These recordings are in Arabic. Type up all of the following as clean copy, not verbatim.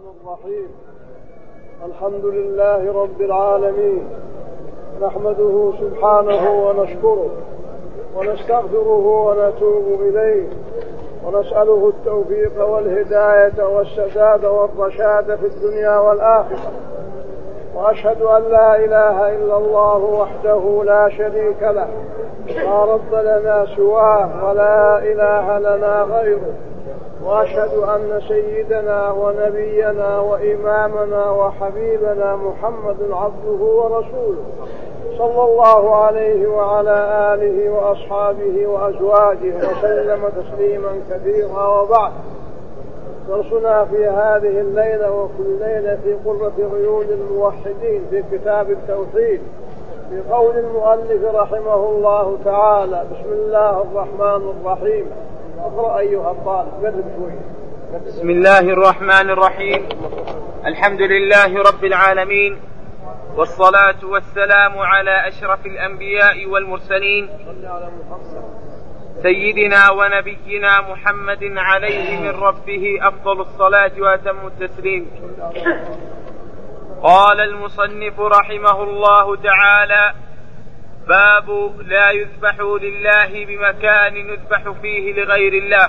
الرحيم. الحمد لله رب العالمين، نحمده سبحانه ونشكره ونستغفره ونتوب إليه ونسأله التوفيق والهداية والسداد والرشاد في الدنيا والآخرة. وأشهد أن لا إله إلا الله وحده لا شريك له، لا رب لنا سواه ولا إله لنا غيره. وأشهد أن سيدنا ونبينا وإمامنا وحبيبنا محمد عبده ورسوله، صلى الله عليه وعلى آله وأصحابه وأزواجه وسلم تسليما كثيرا. وبعد، درسنا في هذه الليلة وكل ليلة في قرة عيون الموحدين في كتاب التوحيد، في قول المؤلف رحمه الله تعالى: بسم الله الرحمن الرحيم. اقرأ أيها الطالب، قرب شوي. بسم الله الرحمن الرحيم. الحمد لله رب العالمين، والصلاة والسلام على أشرف الأنبياء والمرسلين، سيدنا ونبينا محمد عليه من ربه أفضل الصلاة وأتم التسليم. قال المصنف رحمه الله تعالى: باب لا يذبح لله بمكان يذبح فيه لغير الله.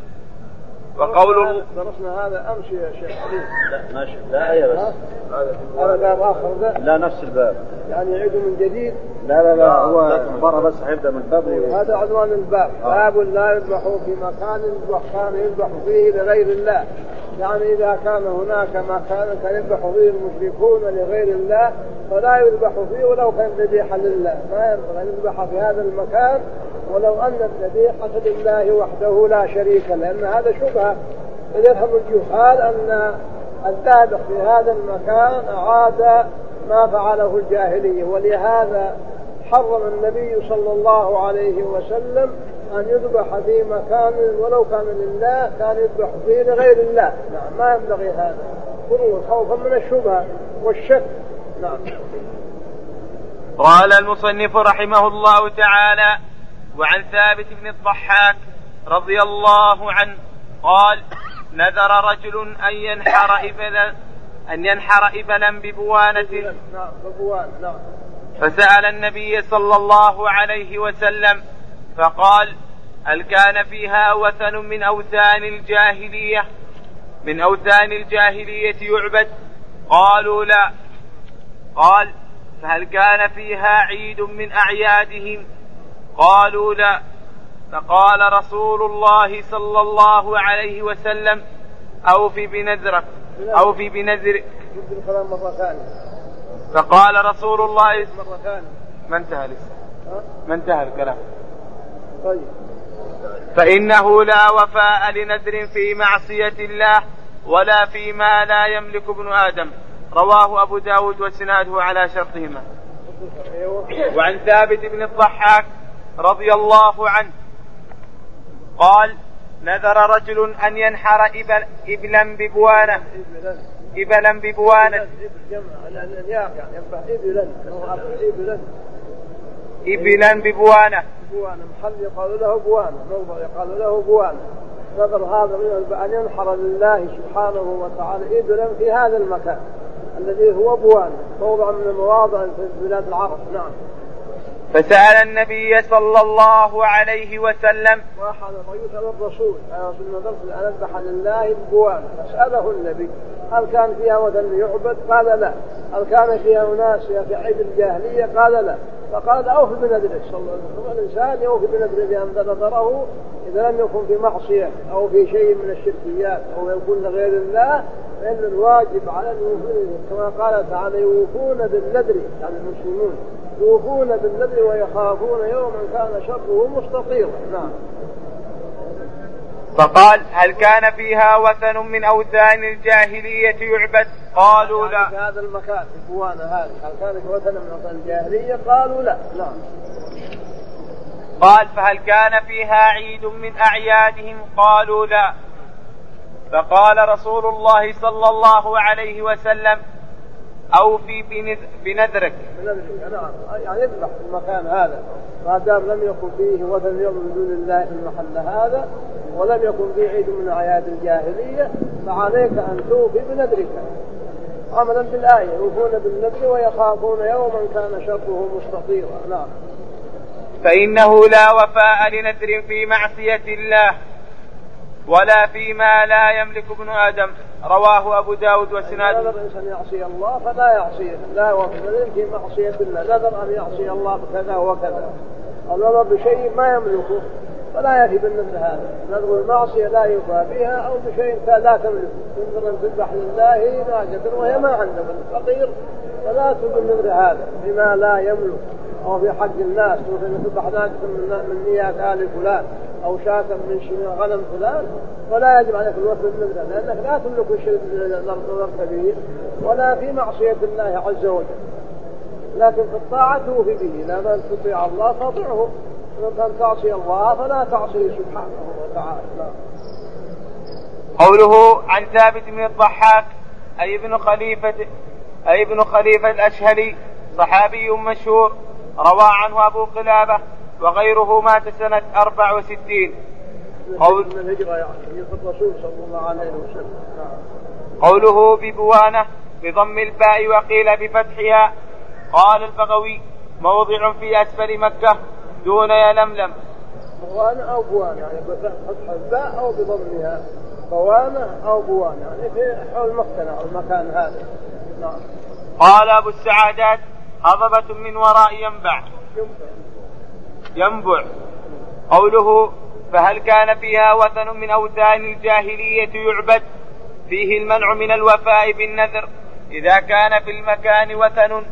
وقول درسنا هذا أمس يا شيخ. لا ماشي، لا يا بس هذا باب آخر ده. لا نفس الباب، يعني يعيد من جديد. لا هو مرة بس هيبدأ من الباب. هذا عنوان الباب. باب لا يذبح في مكان يذبح فيه لغير الله. يعني إذا كان هناك مكان كان يذبح فيه المشركون لغير الله فلا يذبح فيه ولو كان ذبيحة لله. ما ينبغي أن يذبح في هذا المكان ولو أن الذبيحة لله وحده لا شريك له، لأن هذا شبهة. يفهم الجهال أن الذابح في هذا المكان أعاد ما فعله الجاهلية، ولهذا حرم النبي صلى الله عليه وسلم أن يذبح في مكان ولو كان لله، كان يذبح فيه لغير الله. نعم، ما ينبغي هذا، خوفا من الشبهة والشك. نعم. قال المصنف رحمه الله تعالى: وعن ثابت بن الضحاك رضي الله عنه قال: نذر رجل أن ينحر إبلا ببوانة، فسأل النبي صلى الله عليه وسلم فقال: هل كان فيها وثن من أوثان الجاهلية يعبد؟ قالوا لا. قال: فهل كان فيها عيد من أعيادهم؟ قالوا لا. فقال رسول الله صلى الله عليه وسلم: أوفي بنذرك. فقال رسول الله ما انتهى الكلام. طيب. فإنه لا وفاء لنذر في معصية الله ولا فيما لا يملك ابن آدم. رواه أبو داود وسناده على شرطهما. وعن ثابت بن الضحاك رضي الله عنه قال: نذر رجل أن ينحر إبلا ببوانة محل يقال له بوانة، موضع يقال له بوانة. نذر هذا أن ينحر لله سبحانه وتعالى إبلا في هذا المكان الذي هو بوانة، موضع من المواضع في بلاد العرب. نعم. فسأل النبي صلى الله عليه وسلم، واحد يسأل الرسول: أن أذبح لله بوانة. فسأله النبي: هل كان فيها وثن يعبد؟ قال لا. هل كان فيها أناس في عيد الجاهلية؟ قال لا. فقال: أوفي بنذرك. صلى الله عليه وسلم الإنسان يوفي بنذره بأن نذره إذا لم يكن في معصية أو في شيء من الشركيات أو يكون لغير الله، فإن الواجب على الوفور كما قال تعالى: يوفون بالنذر، يعني المسلمون يوفون بالنذر ويخافون يوما كان شره مستطيرا. نعم. فقال: هل كان فيها وثن من أوثان الجاهلية يعبد؟ قالوا لا. في هذا المكان في بوانة هذه هل كان في وثن من أوثان الجاهلية؟ قالوا لا. نعم. قال: فهل كان فيها عيد من أعيادهم؟ قالوا لا. فقال رسول الله صلى الله عليه وسلم: أوفي بنذرك. نعم، يعني يذبح في المكان هذا ما دام لم يكن فيه وثن يعبد من دون الله في المحل هذا، ولم يكن فيه عيد من أعياد الجاهلية، فعليك أن توفي بنذرك عملا بالآية: يوفون بالنذر ويخافون يوما كان شره مستطيرا. نعم. فإنه لا وفاء لنذر في معصية الله ولا فيما لا يملك ابن آدم. رواه أبو داود وسناد. نذر الإنسان يعصي الله فلا يعصيه، لا وفاء في معصية الله. نذر أن يعصي الله بكذا وكذا، أو نذر بشيء ما يملكه فلا يفي بالنذر هذا. نذر المعصية لا يوفى بها، أو بشيء لا تملكه. تنذر أن تذبح لله ناجة وهي ما عنده فقير، فلا تذبح النذر هذا بما لا يملك، أو في حق الناس مثل تذبح ناجة من 100 آل فلان أو شاة من غنم فلان، فلا يجب عليك الوفاء بالنذر، لأنك لا تملك الشيء نذرت به ولا في معصية الله عز وجل. لكن في الطاعة توفي به، لما تطيع الله فاطعه، وكان تعصي الله فلا تعصيه سبحانه وتعالى. قوله عن ثابت بن الضحاك أي ابن خليفة الأشهلي صحابي مشهور، روى عنه أبو قلابة وغيره، مات سنة 64. من الهجرة يعني الرسول صلى الله عليه وسلم. قوله ببوانة بضم الباء وقيل بفتحها. قال البغوي: موضع في أسفل مكة دون يلملم. بوانة أو بوانة يعني بفتح الباء أو بضمها، بوانة أو بوانة يعني في حول مكة أو المكان هذا. نعم. قال أبو السعادات: هضبة من وراء ينبع. قوله: فهل كان فيها وثن من أوثان الجاهلية يعبد؟ فيه المنع من الوفاء بالنذر إذا كان في المكان وثن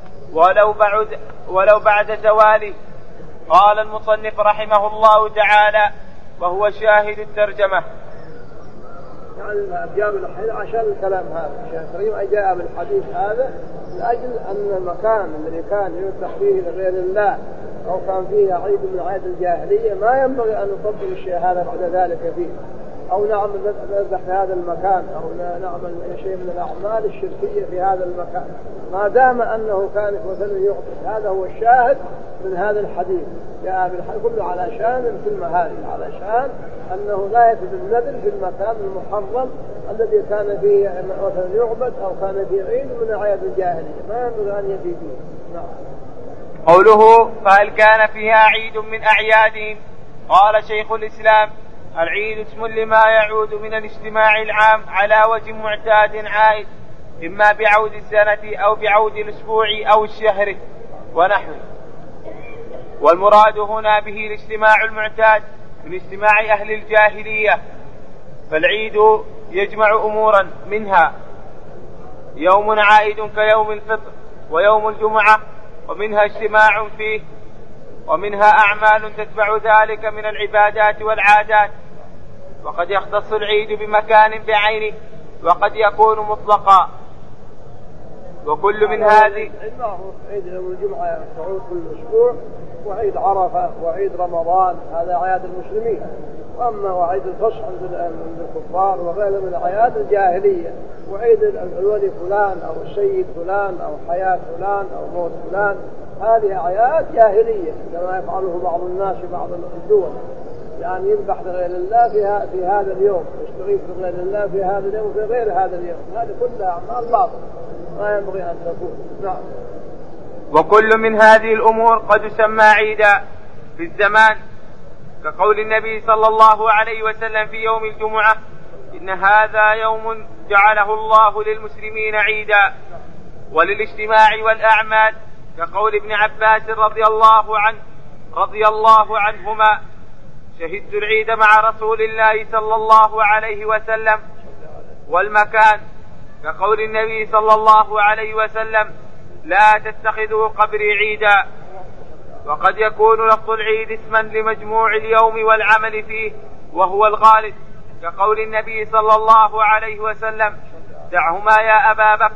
ولو بعد زواله. قال المصنف رحمه الله تعالى وهو شاهد الترجمة. يعني جاء بالحديث عشان الكلام هذا، الشيخ الكريم جاء بالحديث هذا لأجل أن المكان الذي كان يذبح فيه لغير الله أو كان فيه عيد من أعياد الجاهلية ما ينبغي أن نطبق الشيء هذا بعد ذلك فيه، أو نعمل نذبح في هذا المكان، أو نعمل شيء من الأعمال الشركية في هذا المكان، ما دام أنه كان مثلا يعبد. هذا هو الشاهد من هذا الحديث. جاء بالحديث كله علشان الكلمة هذه، علشان أنه لا يفيد النذر في المكان المحرم الذي كان فيه مثلا يعبد أو كان فيه عيد من أعياد الجاهلية، ما ينبغي أن يفيد فيه. نعم. قوله: فهل كان فيها عيد من أعيادهم؟ قال شيخ الإسلام: العيد اسم لما يعود من الاجتماع العام على وجه معتاد عائد، إما بعود السنة أو بعود الأسبوع أو الشهر ونحوه. والمراد هنا به الاجتماع المعتاد من اجتماع أهل الجاهلية. فالعيد يجمع أمورا، منها يوم عائد كيوم الفطر ويوم الجمعة، ومنها اجتماع فيه، ومنها أعمال تتبع ذلك من العبادات والعادات. وقد يختص العيد بمكان بعينه، وقد يكون مطلقا. وكل من هذه عيد يوم الجمعة تعود كل أسبوع، وعيد عرفة وعيد رمضان هذا أعياد المسلمين، وأما وعيد الفصح عند الكفار وغيره من أعياد الجاهلية، وعيد الولي فلان أو السيد فلان أو حياة فلان أو موت فلان، هذه أعياد جاهلية كما يفعله بعض الناس في بعض الدول، يعني يذبح لغير الله في هذا اليوم، يستغيث لغير الله في هذا اليوم وفي غير هذا اليوم. هذه كلها أعمال باطلة ما ينبغي أن تكون. نعم. وكل من هذه الأمور قد يسمى عيدا في الزمان، كقول النبي صلى الله عليه وسلم في يوم الجمعة: إن هذا يوم جعله الله للمسلمين عيدا. وللاجتماع والأعمال كقول ابن عباس رضي الله عنهما: شهدت العيد مع رسول الله صلى الله عليه وسلم. والمكان كقول النبي صلى الله عليه وسلم: لا تتخذوا قبري عيدا. وقد يكون لفظ العيد اسما لمجموع اليوم والعمل فيه وهو الغالب، كقول النبي صلى الله عليه وسلم: دعهما يا أبا بكر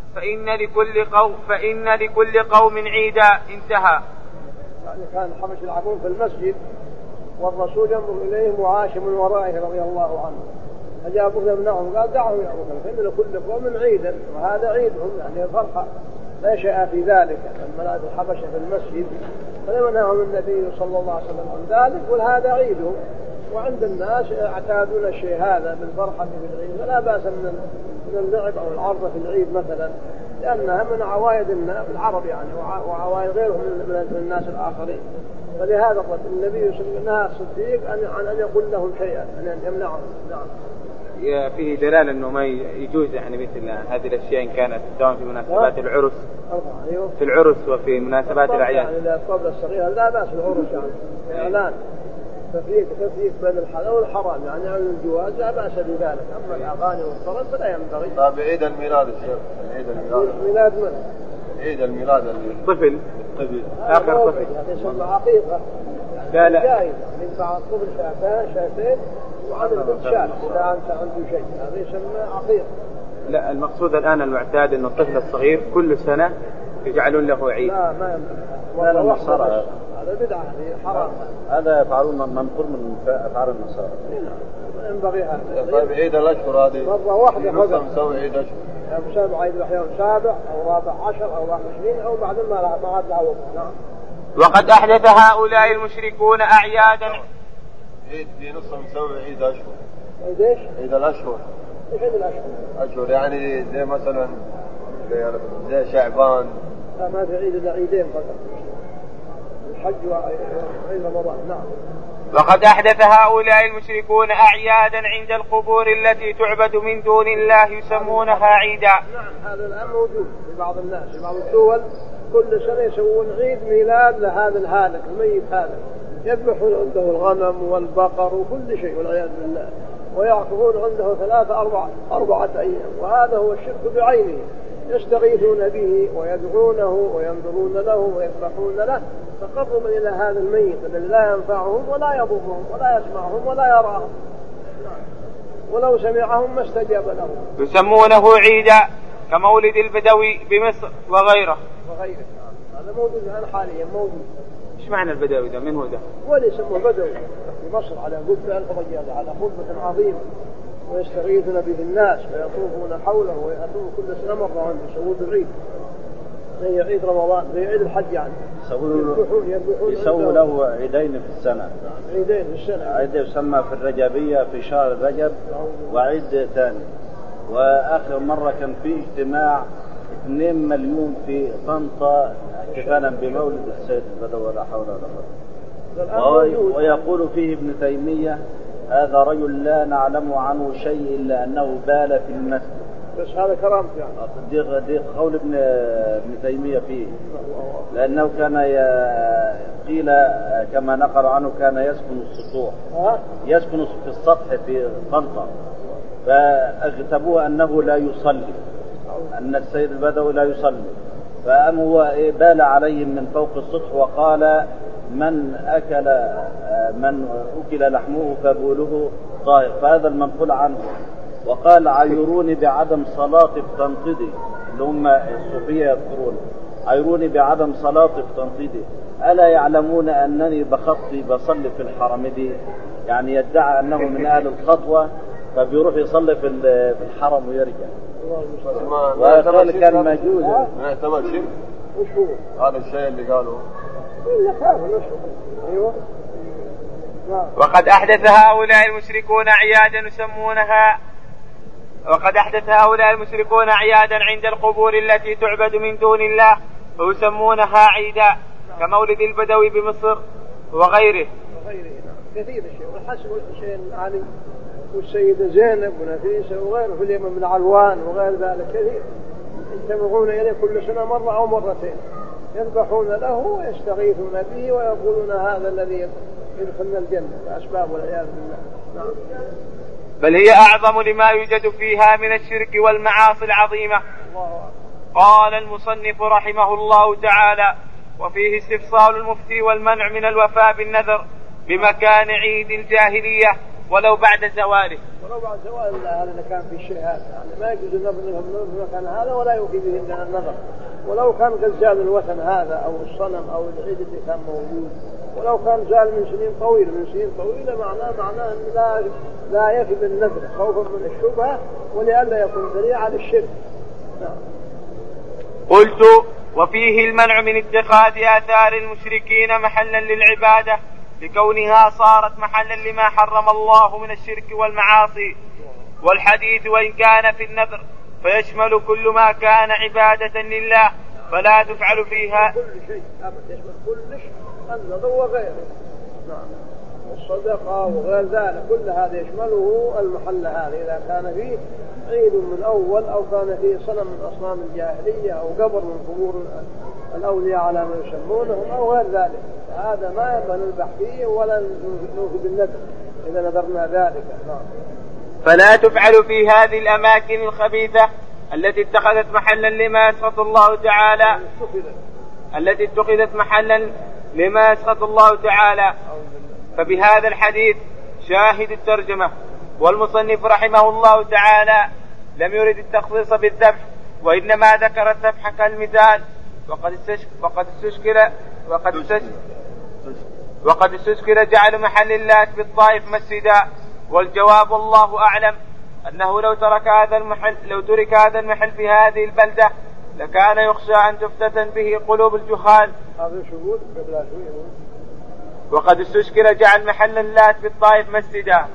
فإن لكل قوم عيدا. انتهى. يعني كان الحبش يلعبون في المسجد والرسول ينظر إليهم وعاش من ورائه رضي الله عنه، فجابوه يمنعهم قال دعهم يا أبو بكر فإن لكل قوم عيدا وهذا عيدهم يعني فرحة لا شيء في ذلك. لما الحبشة في المسجد فلمنعهم النبي صلى الله عليه وسلم عن ذلك وهذا عيدهم. وعند الناس اعتادون الشيء هذا بالفرحة في العيد فلا بأس من اللعب أو العرض في العيد مثلا لأنها من عوائد العرب يعني وعوائد غيرهم من الناس الآخرين. فلهذا قال النبي صلى الله عليه وسلم الصديق أن يقول لهم شيئا أن يمنعهم. نعم. فيه دلالة أنه ما يجوز يعني مثل هذه الأشياء إن كانت سواء في مناسبات العرس في العرس وفي مناسبات الأعياد. يعني الطبلة الصغيرة لا بأس العرس يعني إعلان تفريق بين الحلال والحرام يعني عن الجواز لا بأس بذلك. أما الأغاني والطرب فلا ينبغي. طيب عيد الميلاد الشيخ عيد ميلاد من؟ عيد الميلاد الطفل آخر طفل هذا يسمى عقيقة. لا جائز ينفع الطفل شاتين وعن البنت شات إذا أنت عنده شيء هذا يسمى عقيقة. لا المقصود الآن المعتاد أن الطفل الصغير كل سنة يجعلون له عيد. لا ما ينبغي. هذا بدعة هذه حرام. هذا يفعلون منقول من أفعال النصارى. ما ينبغي هذا. طيب عيد الأشهر هذه مرة واحدة فقط. نسوي عيد أشهر. مسابع عيد الأحيان 7 أو 14 أو 21 أو بعد ما عاد العوض. نعم. وقد أحدث هؤلاء المشركون أعيادا. عيد في نص نسوي عيد أشهر. عيد إيش؟ عيد الأشهر. إيش عيد الأشهر؟ أشهر يعني زي مثلا زي شعبان. لا ما في عيد إلا عيدين فقط. الحج وعيد رمضان. نعم. وقد أحدث هؤلاء المشركون أعيادا عند القبور التي تعبد من دون الله يسمونها عيدا. نعم هذا الآن موجود في بعض الناس في بعض الدول كل سنة يسوون عيد ميلاد لهذا الهالك الميت هذا يذبحون عنده الغنم والبقر وكل شيء والعياذ بالله ويعكفون عنده 3-4 أيام وهذا هو الشرك بعينه. يستغيثون به ويدعونه وينظرون له ويذبحون له تقربا إلى هذا الميت الذي لا ينفعهم ولا يضرهم ولا يسمعهم ولا يراهم ولو سمعهم ما استجاب لهم. يسمونه عيدا كمولد البدوي بمصر وغيره. هذا موجود الآن حاليا موجود. ايش معنى البدوي ده؟ من هو ده؟ ولي يسموه بدوي في مصر على قبة الرجال على قبة عظيمة ويستغيثون به الناس ويطوفون حوله ويأتون كل سنة مرة عنده يسوون العيد زي عيد رمضان زي عيد الحج يعني يسووا له عيدين في السنة. عيدين في السنة. عيد يسمى في الرجبية في شهر رجب وعيد ثاني. وآخر مرة كان في اجتماع 2 مليون في طنطا احتفالا بمولد السيد البدوي ولا حول ولا قوة. ويقول فيه ابن تيمية هذا رجل لا نعلم عنه شيء إلا أنه بال في المسجد. بس هذا كرامته يعني. دي قول ابن تيمية فيه لأنه كان قيل كما نقل عنه كان يسكن السطوح يسكن في السطح في طنطا فاغتبوه أنه لا يصلي أن السيد البدوي لا يصلي فأم هو بال عليهم من فوق السطح وقال من أكل لحمه فبوله طاهر. فهذا المنقول عنه. وقال عيروني بعدم صلاة التنقيدي اللي هم الصوفية يذكرون عيروني بعدم صلاة التنقيدي ألا يعلمون أنني بخطي بصلي في الحرم دي يعني يدعي أنه من أهل الخطوة فبيروح يصلي في الحرم ويرجع. وقال كان مجوز ما يعتبر شيء. وش هو هذا الشيء اللي قالوا أيوة. وقد أحدث هؤلاء المشركون أعيادا يسمونها وقد أحدث هؤلاء المشركون أعيادا عند القبور التي تعبد من دون الله ويسمونها عيدا كمولد البدوي بمصر وغيره. كثير الشيء والحسن والحسين علي والسيدة زينب ونفيسة وغيره في اليمن من علوان وغير ذلك كثير يجتمعون إليه كل سنة مرة أو مرتين يذبحون له ويستغيثون به ويقولون هذا الذي يدخلنا الجنة بأسباب والعياذ بالله. نعم. بل هي أعظم لما يوجد فيها من الشرك والمعاصي العظيمة. قال المصنف رحمه الله تعالى وفيه استفصال المفتي والمنع من الوفاء بالنذر بمكان عيد الجاهلية ولو بعد زواله. ولو بعد زوال هذا اللي كان في الشيء هذا يعني ما يجوز النذر في مكان هذا ولا يوفي به إلا النذر. ولو كان قد زال الوثن هذا أو الصنم أو العيد اللي كان موجود ولو كان زال من سنين طويلة معناه أن لا يفي بالنذر خوفا من الشبهة ولئلا يكون ذريعة للشرك. قلت وفيه المنع من اتخاذ آثار المشركين محلا للعبادة لكونها صارت محلا لما حرم الله من الشرك والمعاصي. والحديث وإن كان في النذر فيشمل كل ما كان عبادة لله فلا تفعل فيها كل شيء يشمل كل شيء النذر وغيره. الصدقة وغير ذلك كل هذا يشمله المحل هذا إذا كان فيه عيد من أول أو كان فيه صنم من أصنام الجاهلية أو قبر من قبور الأولياء على ما يسمونهم أو غير ذلك هذا ما ينبغي نذبح فيه ولا نوفي بالنذر إذا نذرنا ذلك. فلا تفعل في هذه الأماكن الخبيثة التي اتخذت محلا لما يسخط الله تعالى التي اتخذت محلا لما يسخط الله تعالى. فبهذا الحديث شاهد الترجمة. والمصنف رحمه الله تعالى لم يرد التخصيص بالذبح وإنما ذكر الذبح كالمثال وقد استشكل جعل محل اللات بالطائف مسجدا. والجواب والله أعلم أنه لو ترك هذا المحل في هذه البلدة لكان يخشى أن تفتتن به قلوب الجهال. وقد استشكل جعل محل اللات بالطائف مسجدا.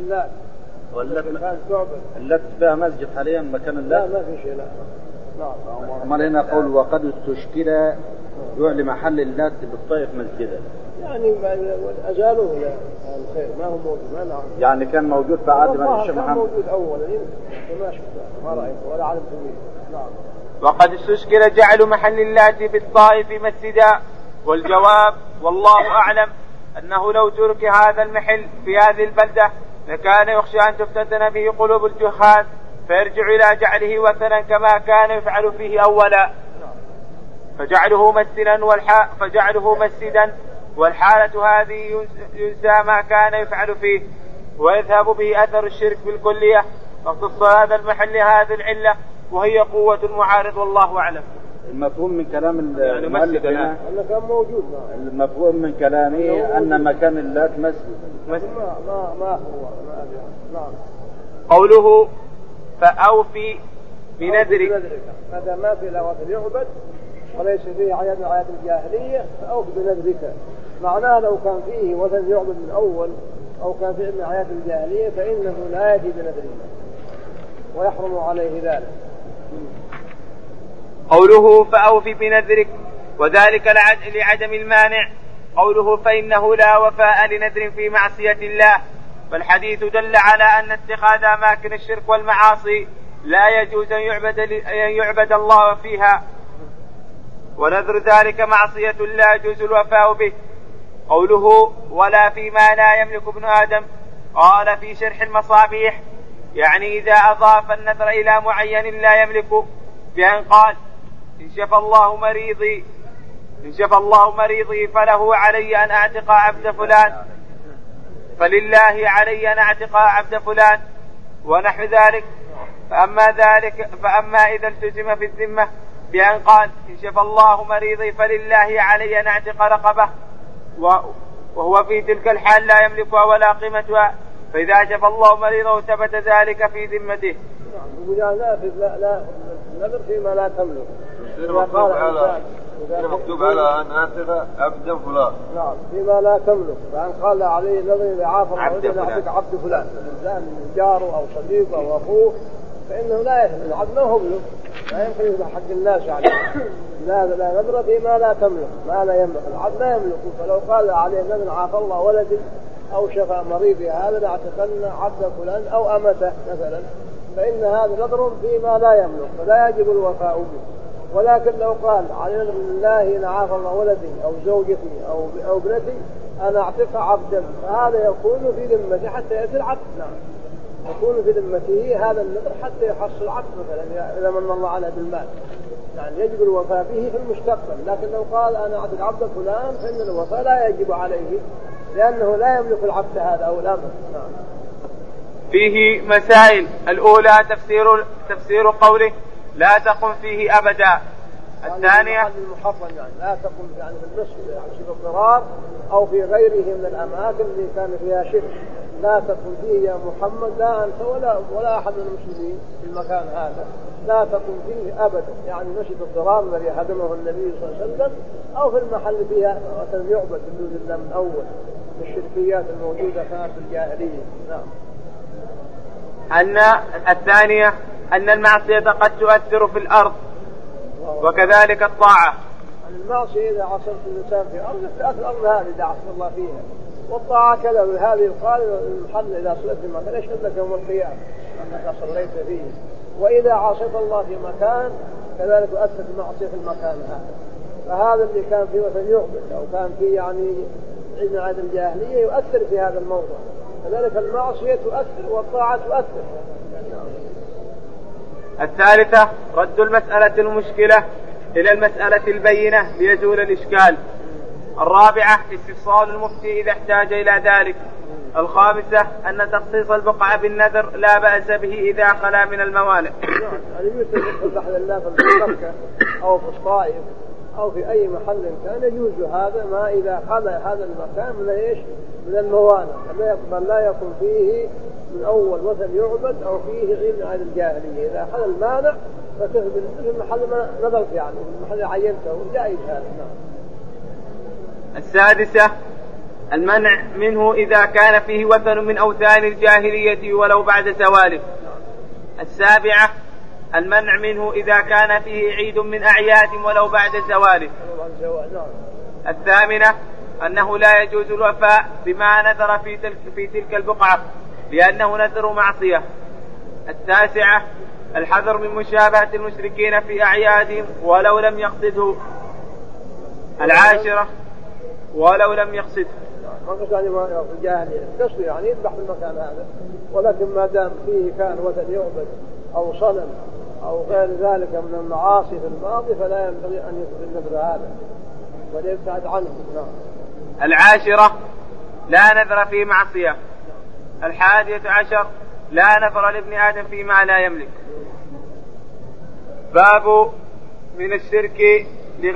اللات فيها مسجد حاليا مكان اللات؟ لا ما في شيء. لا أمال هنا قول وقد استشكل جعل محل اللات بالطائف مسجدا يعني أزالوه لا الخير ما هو موجود ما نعرف يعني كان موجود بعد ما الشيخ محمد كان موجود أولا ما شفته ما رأيته ولا علمت به. نعم. وقد استشكل جعل محل اللات بالطائف مسجدا. والجواب والله أعلم أنه لو ترك هذا المحل في هذه البلدة لكان يخشى أن تفتتن به قلوب الجهال فيرجع إلى جعله وثنا كما كان يفعل فيه أولا فجعله مسجدا والحالة هذه ينسى ما كان يفعل فيه ويذهب به أثر الشرك بالكلية. فاختص هذا المحل هذه العلة وهي قوة المعارض والله أعلم. المفهوم من كلام المؤلف هنا أنه كان موجود. المفهوم من كلامه أن مكان اللات مسجد. ما هو نعم. قوله فأوفي بنذرك هذا ما في الأوقات يعبد وليس فيه عياد من عياد الجاهلية فأوفي بنذرك معناه لو كان فيه وثن يعبد من أول أو كان فيه من عياد الجاهلية فإنه لا يفي بنذره ويحرم عليه ذلك. قوله فأوفي بنذرك وذلك لعدم المانع. قوله فإنه لا وفاء لنذر في معصية الله. فالحديث دل على أن اتخاذ أماكن الشرك والمعاصي لا يجوز أن يعبد الله فيها ونذر ذلك معصية لا يجوز الوفاء به. قوله ولا فيما لا يملك ابن آدم قال في شرح المصابيح يعني إذا أضاف النذر إلى معين لا يملكه بأن قال إن شفى الله مريضي فله علي أن أعتق عبد فلان فلله علي أن أعتق عبد فلان ونحو ذلك. فأما إذا التزم في الذمة بأن قال إن شفى الله مريضي فلله علي أن أعتق رقبة وهو في تلك الحال لا يملكها ولا قيمتها فإذا شفى الله مريضه ثبت ذلك في ذمته. لا نذر فيما لا تملك. مكتوب على أن أعتق عبد فلان. نعم فيما لا تملك فأن قال عليه نذر لعافر عبد فلان الإنسان جاره أو صديقه أو أخوه فإنه لا يحمل العبد ما هو ملك لا يمكن يذبح حق الناس يعني لا نذر فيما لا تملك ما لا يملك العبد لا يملك. فلو قال عليه نذر عافى الله ولدي أو شفى مريضي هذا لاعتقلنا عبد فلان أو أمته مثلا فإن هذا نذر فيما لا يملك فلا يجب الوفاء به. ولكن لو قال على نذر الله إن عافى الله ولدي أو زوجتي أو ابنتي أنا أعتق عبدا فهذا يكون في ذمته حتى يأتي العبد. نعم يكون في ذمته هذا النذر حتى يحصل عبد مثلا إذا من الله عليه بالمال يعني يجب الوفاء به في المستقبل. لكن لو قال أنا أعتق عبد فلان فإن الوفاء لا يجب عليه لأنه لا يملك العبد هذا أو الأمر. نعم. فيه مسائل. الأولى تفسير قوله لا تقم فيه أبدا الثانية المحرم يعني لا تقم يعني في المسجد يعني في الضرار أو في غيره من الأماكن اللي كان فيها شرك، لا تقم فيه يا محمد، لا أنت ولا أحد من المسلمين في المكان هذا، لا تقم فيه أبدا، يعني مسجد الضرار الذي هدمه النبي صلى الله عليه وسلم، أو في المحل فيها مثلا يعبد من دون الله من أول الشركيات الموجودة كانت في الجاهلية. نعم. أن الثانية أن المعصية قد تؤثر في الأرض وكذلك الطاعة. المعصية إذا عصرت الإنسان في أرض تأثر الأرض هذه إذا عصر الله فيها، والطاعة كذا هذه يقال المحل إذا صليت في مكان يشهد لك يوم القيامة أنك صليت فيه، وإذا عصيت الله في مكان كذلك تؤثر المعصية في المكان هذا. فهذا اللي كان فيه مثلا يعبد أو كان فيه يعني عيد من عيد الجاهلية يؤثر في هذا الموضوع، كذلك المعصية تؤثر والطاعة تؤثر. الثالثة رد المسألة المشكلة إلى المسألة البينة ليزول الإشكال. الرابعة استفصال المفتي إذا احتاج إلى ذلك. الخامسة أن تخصيص البقعة بالنذر لا بأس به إذا خلا من الموانع. يعني يوجد في بحر الله في مكة أو في الطائف أو في أي محل كان يجوز هذا ما إذا خلا هذا المكان من إيش؟ من الموانع، لا يكون فيه من أول مثل يعبد أو فيه عيد من عيد الجاهلية، إذا خلا المانع فتثبت في المحل ما نظرت يعني في المحل عينته جائز هذا. السادسة المنع منه إذا كان فيه وثن من أوثان الجاهلية ولو بعد زواله. السابعة المنع منه إذا كان فيه عيد من أعياد ولو بعد زواله. الثامنة أنه لا يجوز الوفاء بما نذر في تلك البقعة لأنه نذر معصية. التاسعة الحذر من مشابهة المشركين في أعيادهم ولو لم يقصده. العاشرة ولو لم يقصده، ما قصد يعني ما في الجاهلية قصد يعني يذبح في المكان هذا، ولكن ما دام فيه كان وثن يعبد أو صنم أو غير ذلك من المعاصي في الماضي فلا ينبغي أن يكون النذر هذا وليبتعد عنه. العاشرة لا نذر في معصية. 11 لا نذر لابن آدم فيما لا يملك. باب من الشرك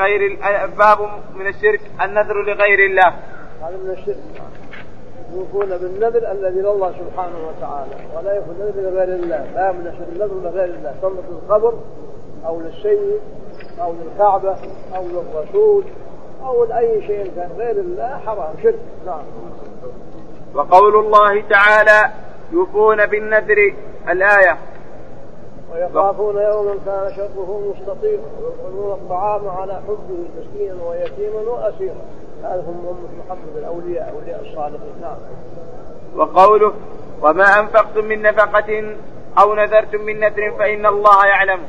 النذر لغير الله. هذا من الشرك، يكون بالنذر الذي لله سبحانه وتعالى ولا يكون نذر لغير الله، لا من الشرك النذر لغير الله، كما في القبر أو للسيد أو للكعبة أو للرسول أو لأي شيء كان غير الله حرام شرك. نعم. وقول الله تعالى يوفون بالنذر الآية. ويخافون يوما كان شره مستطيرا ويطعمون الطعام على حبه مسكينا ويتيما وأسيرا. هذا هم محبب الأولياء أولياء الصالحين. نعم. وقوله وما أنفقتم من نفقة أو نذرتم من نذر فإن الله يعلم.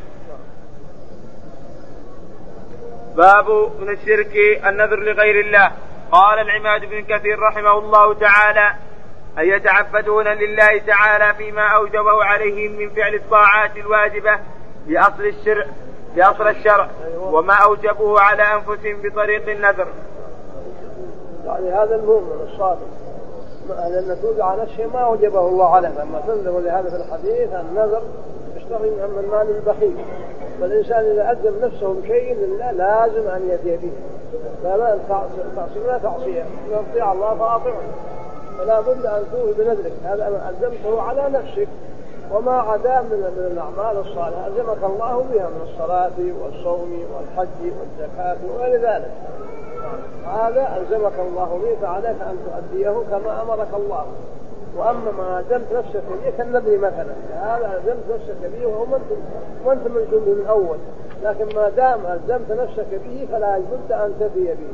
باب من الشرك النذر لغير الله. قال العماد بن كثير رحمه الله تعالى أن يتعبدون لله تعالى فيما أوجبه عليهم من فعل الطاعات الواجبة بأصل الشرع وما أوجبوه على أنفسهم بطريق النذر. يعني هذا المؤمن الصادق لأن توجع على الشيء ما أوجبه الله عليه، لما تنذر لهذا في الحديث النذر يشتغل من المال البخيل، فالإنسان إذا ألزم نفسه بشيء لله لازم أن يأتي به، فلا تعصي ولا تعصيه، إذا أطيع الله فأطيعه، فلا بد أن توفي بنذرك، هذا ألزمته على نفسك، وما عدا من الأعمال الصالحة ألزمك الله بها من الصلاة والصوم والحج والزكاة وغير ذلك، هذا ألزمك الله به فعليك أن تؤديه كما أمرك الله. وأما ما ألزمت نفسك به كالنذر مثلا، هذا ألزمت نفسك به وأنت ملزم به من أول، لكن ما دام ألزمت نفسك به فلا بد أن تفي به.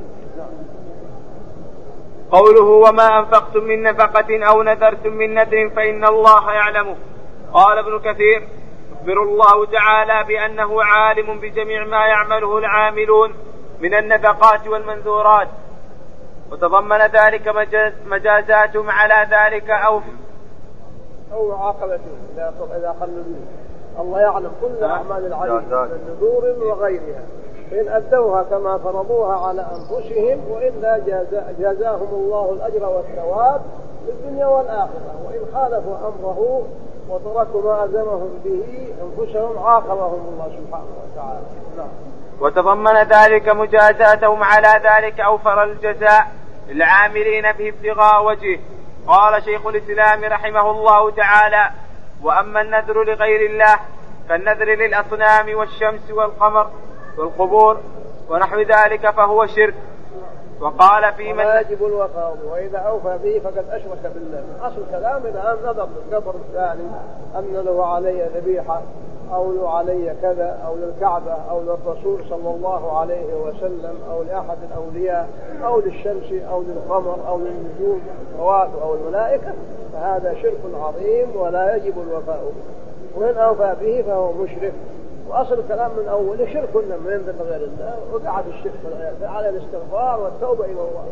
قوله وما أنفقتم من نفقة أو نذرتم من نذر فإن الله يعلمه. قال ابن كثير يخبر الله تعالى بأنه عالم بجميع ما يعمله العاملون من النفقات والمنذورات، وتضمن ذلك مجازاتهم على ذلك أو عاقبتهم إذا خلوا به. الله يعلم كل أعمال العبيد من نذور وغيرها، فإن أدوها كما فرضوها على أنفسهم وإلا جازاهم الله الأجر والثواب في الدنيا والآخرة، وإن خالفوا أمره وتركوا ما ألزمهم به أنفسهم عاقبهم الله سبحانه وتعالى. نعم. وتضمن ذلك مجازاتهم على ذلك أوفر الجزاء للعاملين به ابتغاء وجهه. قال شيخ الإسلام رحمه الله تعالى: وأما النذر لغير الله كالنذر للأصنام والشمس والقمر والقبور ونحو ذلك فهو شرك. وقال في من يجب الوفاء وإذا أوفى به فقد أشرك بالله. أصل كلام الآن نظر للقبر الثاني أن له علي ذبيحة أو له علي كذا أو للكعبة أو للرسول صلى الله عليه وسلم أو لأحد الأولياء أو للشمس أو للقمر أو للنجوم أو الملائكة، فهذا شرك عظيم ولا يجب الوفاء به، وإن أوفى به فهو مشرك. وأصل الكلام من أوله شرك لما ينذر لغير الله، وقع في الشرك على الاستغفار والتوبة إلى الله.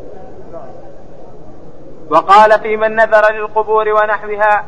وقال في من نذر للقبور ونحوها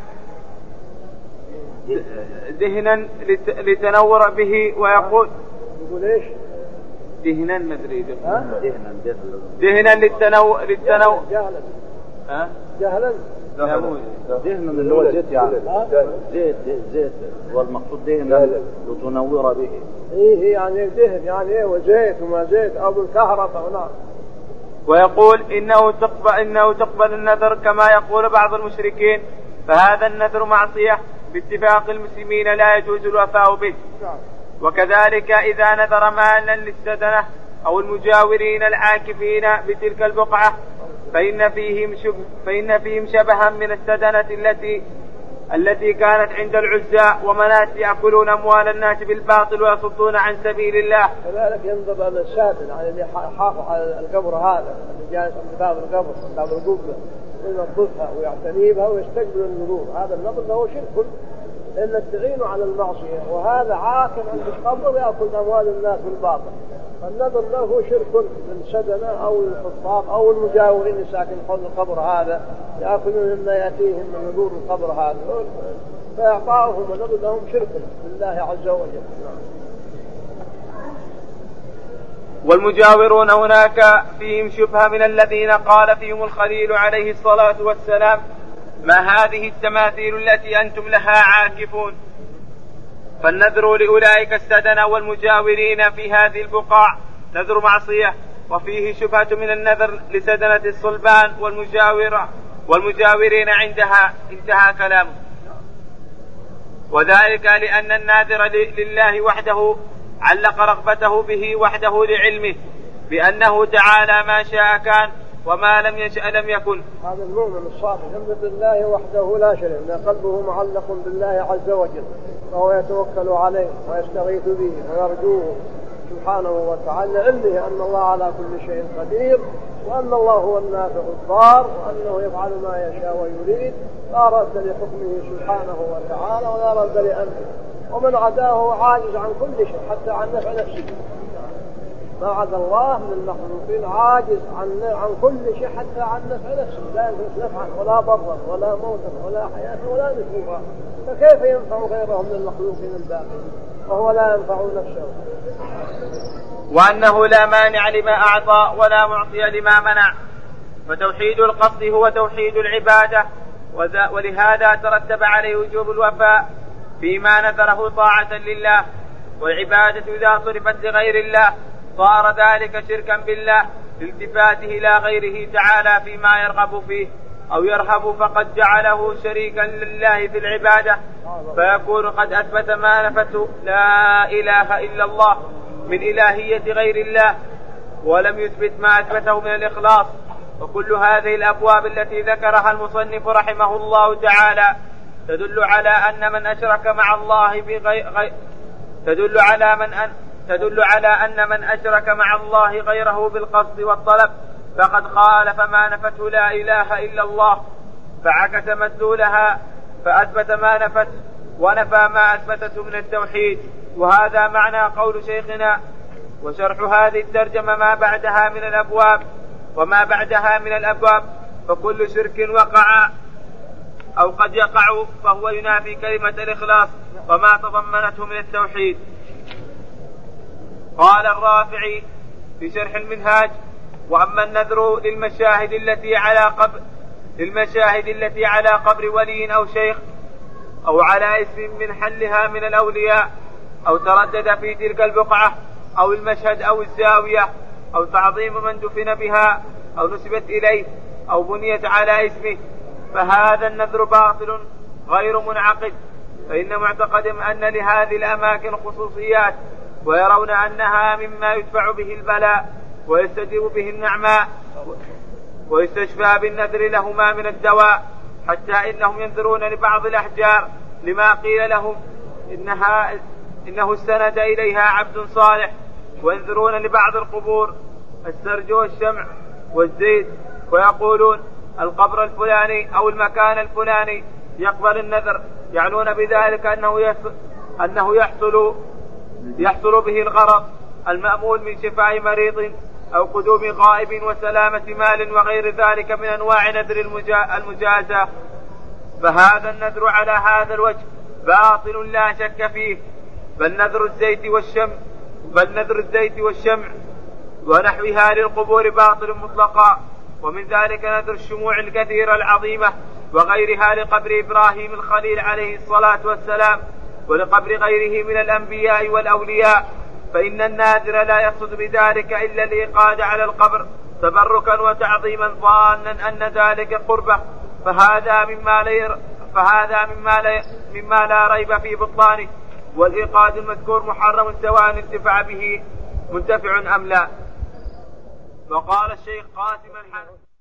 دهنا لتنور به، ويقول يقول ايش؟ دهنا مدري دهنا للتنور جهلا دهنا اللي هو زيت، يعني زيت والمقصود دهنا لتنور به. ايه يعني دهن يعني ايه وزيت وما زيت او بالكهرباء. نعم. ويقول إنه تقبل النذر كما يقول بعض المشركين، فهذا النذر معصية باتفاق المسلمين لا يجوز الوفاء به. وكذلك إذا نذر مالا للسدنة أو المجاورين العاكفين بتلك البقعة فإن فيهم شبها من السدنة التي كانت عند العزى ومنات يأكلون أموال الناس بالباطل ويصدون عن سبيل الله. كذلك ينظر أن السادن على اللي حافظ على القبر هذا اللي جالس عند باب القبر باب القبة ينظفها ويعتني بها ويستقبل النذور، هذا النظر له شرك لأن تعين على المعصية، وهذا عاكم عند القبر يأكل أموال الناس بالباطل، فالنذر له شرك من سدنة أو الحطاب أو المجاورين الساكن حول القبر هذا يأكلون مما يأتيهم من نذور القبر هذا، فإعطاؤهم النذر لهم شرك بالله عز وجل. والمجاورون هناك فيهم شبهة من الذين قال فيهم الخليل عليه الصلاة والسلام: ما هذه التماثيل التي أنتم لها عاكفون؟ فالنذر لأولئك السدنة والمجاورين في هذه البقاع نذر معصية، وفيه شبهة من النذر لسدنة الصلبان والمجاورين عندها. انتهى كلامه. وذلك لأن الناذر لله وحده علق رغبته به وحده لعلمه بأنه تعالى ما شاء كان وما لم يشأ لم يكن. هذا المؤمن الصادق يؤمن بالله وحده لا شريك له، قلبه معلق بالله عز وجل، فهو يتوكل عليه ويستغيث به ويرجوه سبحانه وتعالى، علمه أن الله على كل شيء قدير وأن الله هو النافع الضار وأنه يفعل ما يشاء ويريد، لا رد لحكمه سبحانه وتعالى ولا رد لأمره، ومن عداه عاجز عن كل شيء حتى عن نفع نفسه. ما عدا الله من المخلوقين عاجز عن كل شيء حتى عن نفع نفسه، لا يملك نفعا ولا ضرا ولا موتا ولا حياة ولا نشوفا، فكيف ينفع غيره من المخلوقين الباقين وهو لا ينفع نفسه؟ وأنه لا مانع لما أعطى ولا معطي لما منع، فتوحيد القصد هو توحيد العبادة، ولهذا ترتب عليه وجوب الوفاء فيما نذره طاعة لله. والعبادة إذا صرفت لغير الله صار ذلك شركا بالله لالتفاته إلى غيره تعالى فيما يرغب فيه أو يرهب، فقد جعله شريكا لله في العبادة، فيكون قد أثبت ما نفته لا إله إلا الله من إلهية غير الله، ولم يثبت ما أثبته من الإخلاص. وكل هذه الأبواب التي ذكرها المصنف رحمه الله تعالى تدل على أن من أشرك مع الله تدل على أن من أشرك مع الله غيره بالقصد والطلب فقد خالف ما نفته لا إله إلا الله، فعكس مدلولها فأثبت ما نفت ونفى ما أثبتته من التوحيد. وهذا معنى قول شيخنا: وشرح هذه الترجمة ما بعدها من الأبواب وما بعدها من الأبواب، فكل شرك وقع أو قد يقع فهو ينافي كلمة الإخلاص وما تضمنته من التوحيد. قال الرافعي في شرح المنهاج: وأما النذر للمشاهد التي على قبر ولي أو شيخ أو على اسم من حلها من الأولياء أو تردد في تلك البقعة أو المشهد أو الزاوية أو تعظيم من دفن بها أو نسبت إليه أو بنيت على اسمه، فهذا النذر باطل غير منعقد. فإن معتقدهم أن لهذه الأماكن خصوصيات، ويرون أنها مما يدفع به البلاء ويستجيب به النعماء ويستشفى بالنذر لهما من الدواء، حتى إنهم ينذرون لبعض الأحجار لما قيل لهم إنه استند إليها عبد صالح، وينذرون لبعض القبور السرج والشمع والزيت، ويقولون القبر الفلاني أو المكان الفلاني يقبل النذر، يعنون بذلك أنه يحصل به الغرض المأمول من شفاء مريض أو قدوم غائب وسلامة مال وغير ذلك من أنواع نذر المجازة. فهذا النذر على هذا الوجه باطل لا شك فيه، بل نذر الزيت والشمع ونحوها للقبور باطل مطلقا. ومن ذلك نذر الشموع الكثيرة العظيمة وغيرها لقبر إبراهيم الخليل عليه الصلاة والسلام ولقبر غيره من الأنبياء والأولياء، فإن الناذر لا يقصد بذلك إلا الإيقاد على القبر تبركا وتعظيما ظانا أن ذلك قربة، فهذا مما لا ريب في بطلانه، والإيقاد المذكور محرم سواء انتفع به منتفع أم لا. وقال الشيخ قاسم الحنفي